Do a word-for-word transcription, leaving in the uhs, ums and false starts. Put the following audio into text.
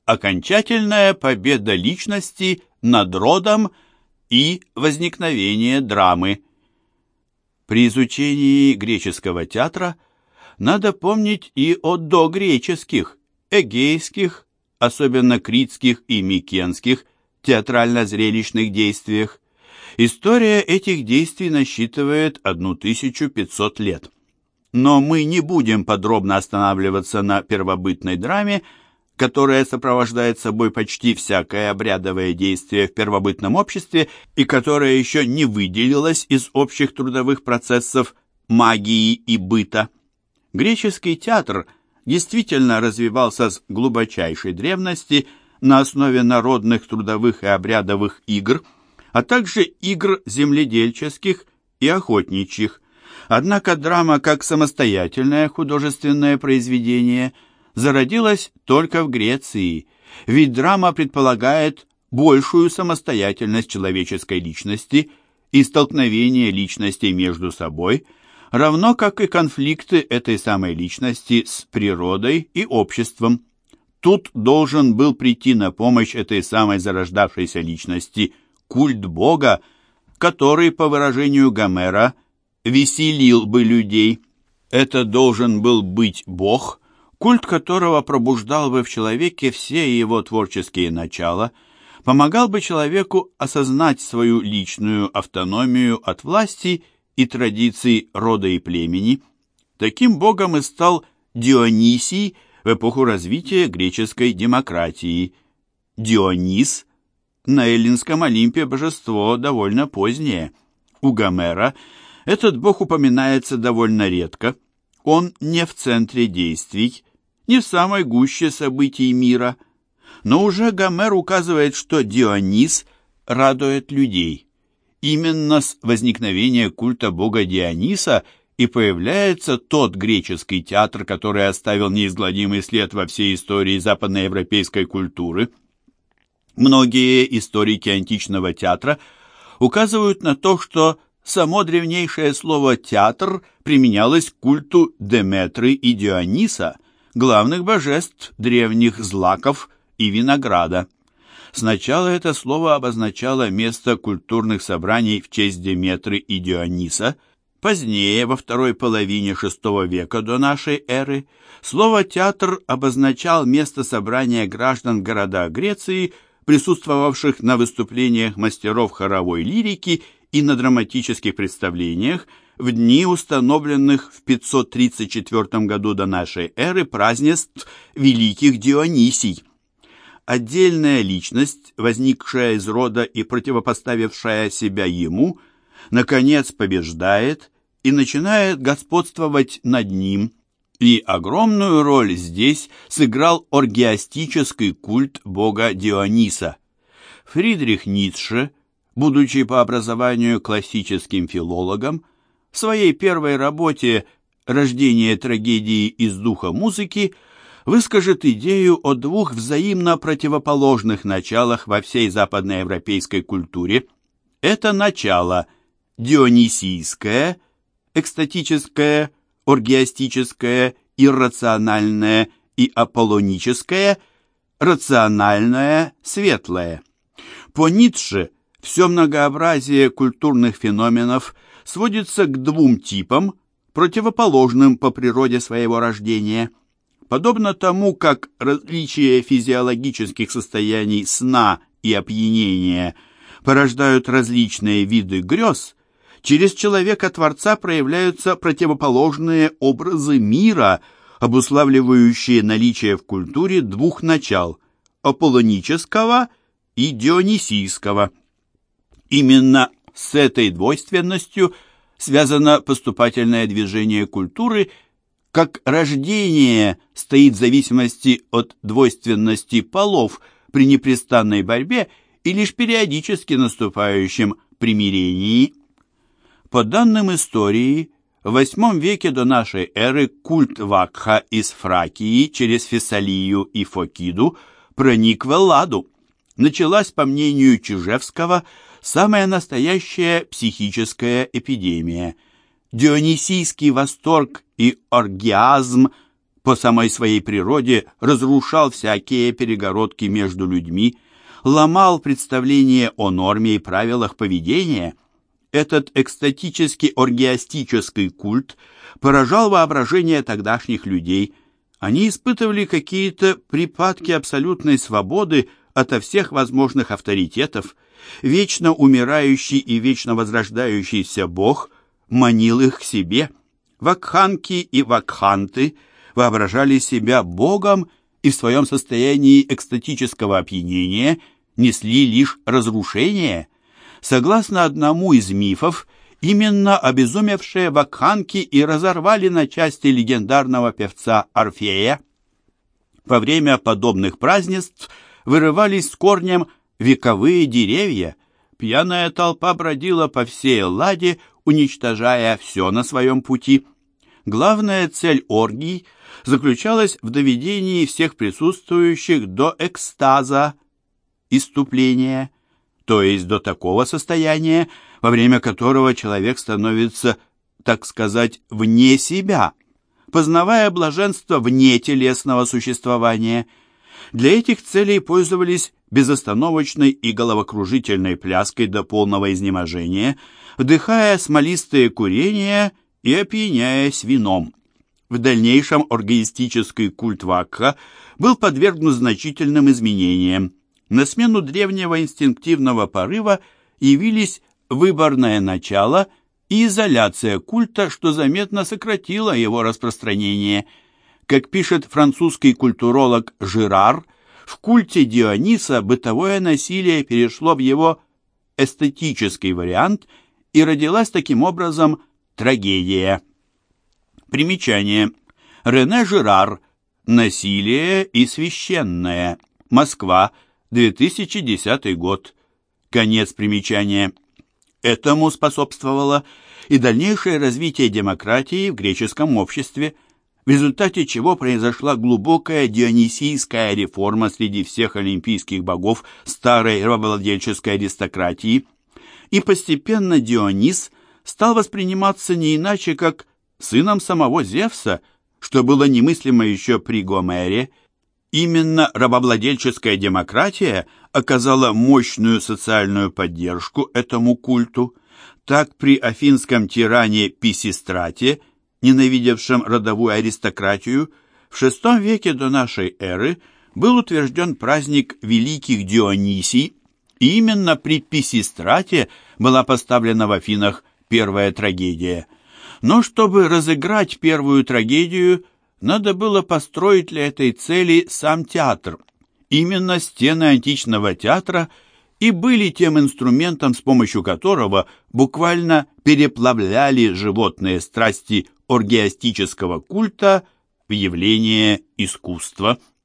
окончательная победа личности над родом и возникновение драмы. При изучении греческого театра надо помнить и о догреческих, эгейских, особенно критских и микенских театрально-зрелищных действиях. История этих действий насчитывает тысячу пятьсот лет. Но мы не будем подробно останавливаться на первобытной драме, которая сопровождает собой почти всякое обрядовое действие в первобытном обществе и которая еще не выделилась из общих трудовых процессов магии и быта. Греческий театр действительно развивался с глубочайшей древности на основе народных трудовых и обрядовых игр, а также игр земледельческих и охотничьих. Однако драма как самостоятельное художественное произведение зародилась только в Греции, ведь драма предполагает большую самостоятельность человеческой личности и столкновение личностей между собой, равно как и конфликты этой самой личности с природой и обществом. Тут должен был прийти на помощь этой самой зарождавшейся личности культ Бога, который, по выражению Гомера, веселил бы людей. Это должен был быть Бог, культ которого пробуждал бы в человеке все его творческие начала, помогал бы человеку осознать свою личную автономию от власти и традиций рода и племени. Таким богом и стал Дионисий в эпоху развития греческой демократии. Дионис – на эллинском Олимпе божество довольно позднее. У Гомера этот бог упоминается довольно редко. Он не в центре действий, не в самой гуще событий мира. Но уже Гомер указывает, что Дионис радует людей. Именно с возникновения культа бога Диониса и появляется тот греческий театр, который оставил неизгладимый след во всей истории западноевропейской культуры. Многие историки античного театра указывают на то, что само древнейшее слово «театр» применялось к культу Деметры и Диониса, главных божеств древних злаков и винограда. Сначала это слово обозначало место культурных собраний в честь Деметры и Диониса. Позднее, во второй половине шестого века до нашей эры, слово «театр» обозначал место собрания граждан города Греции, присутствовавших на выступлениях мастеров хоровой лирики и на драматических представлениях в дни установленных в пятьсот тридцать четвёртом году до нашей эры празднеств великих Дионисий. Отдельная личность, возникшая из рода и противопоставившая себя ему, наконец побеждает и начинает господствовать над ним, и огромную роль здесь сыграл оргиастический культ бога Диониса. Фридрих Ницше, будучи по образованию классическим филологом, в своей первой работе «Рождение трагедии из духа музыки» выскажет идею о двух взаимно противоположных началах во всей западноевропейской культуре. Это начало дионисийское, экстатическое, оргиастическое, иррациональное и аполлоническое, рациональное, светлое. По Ницше все многообразие культурных феноменов сводится к двум типам, противоположным по природе своего рождения. Подобно тому, как различие физиологических состояний сна и опьянения порождают различные виды грез, через человека-творца проявляются противоположные образы мира, обуславливающие наличие в культуре двух начал – аполлонического и дионисийского. Именно с этой двойственностью связано поступательное движение культуры, как рождение стоит в зависимости от двойственности полов при непрестанной борьбе и лишь периодически наступающем примирении. По данным истории, в восьмом веке до нашей эры культ Вакха из Фракии через Фессалию и Фокиду проник в Элладу. Началась, по мнению Чижевского, самая настоящая психическая эпидемия. Дионисийский восторг и оргиазм по самой своей природе разрушал всякие перегородки между людьми, ломал представление о норме и правилах поведения. Этот экстатически-оргиастический культ поражал воображение тогдашних людей. Они испытывали какие-то припадки абсолютной свободы ото всех возможных авторитетов. Вечно умирающий и вечно возрождающийся Бог манил их к себе. Вакханки и вакханты воображали себя Богом и в своем состоянии экстатического опьянения несли лишь разрушение. Согласно одному из мифов, именно обезумевшие вакханки и разорвали на части легендарного певца Орфея. Во время подобных празднеств вырывались с корнем вековые деревья. Пьяная толпа бродила по всей Элладе, уничтожая все на своем пути. Главная цель оргий заключалась в доведении всех присутствующих до экстаза, исступления, то есть до такого состояния, во время которого человек становится, так сказать, вне себя, познавая блаженство вне телесного существования. Для этих целей пользовались безостановочной и головокружительной пляской до полного изнеможения, вдыхая смолистые курения и опьяняясь вином. В дальнейшем оргиастический культ Вакха был подвергнут значительным изменениям. На смену древнего инстинктивного порыва явились выборное начало и изоляция культа, что заметно сократило его распространение. Как пишет французский культуролог Жирар, в культе Диониса бытовое насилие перешло в его эстетический вариант и родилась таким образом трагедия. Примечание. Рене Жирар. Насилие и священное. Москва. две тысячи десятый год. Конец примечания. Этому способствовало и дальнейшее развитие демократии в греческом обществе, в результате чего произошла глубокая дионисийская реформа среди всех олимпийских богов старой рабовладельческой аристократии, и постепенно Дионис стал восприниматься не иначе, как сыном самого Зевса, что было немыслимо еще при Гомере. Именно рабовладельческая демократия оказала мощную социальную поддержку этому культу. Так при афинском тиране Писистрате, ненавидевшем родовую аристократию, в шестом веке до нашей эры был утвержден праздник Великих Дионисий, и именно при Писистрате была поставлена в Афинах первая трагедия. Но чтобы разыграть первую трагедию, надо было построить для этой цели сам театр. Именно стены античного театра и были тем инструментом, с помощью которого буквально переплавляли животные страсти оргиастического культа в явление искусства.